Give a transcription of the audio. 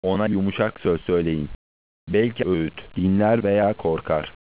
Ona yumuşak söz söyleyin. Belki öğüt dinler veya korkar.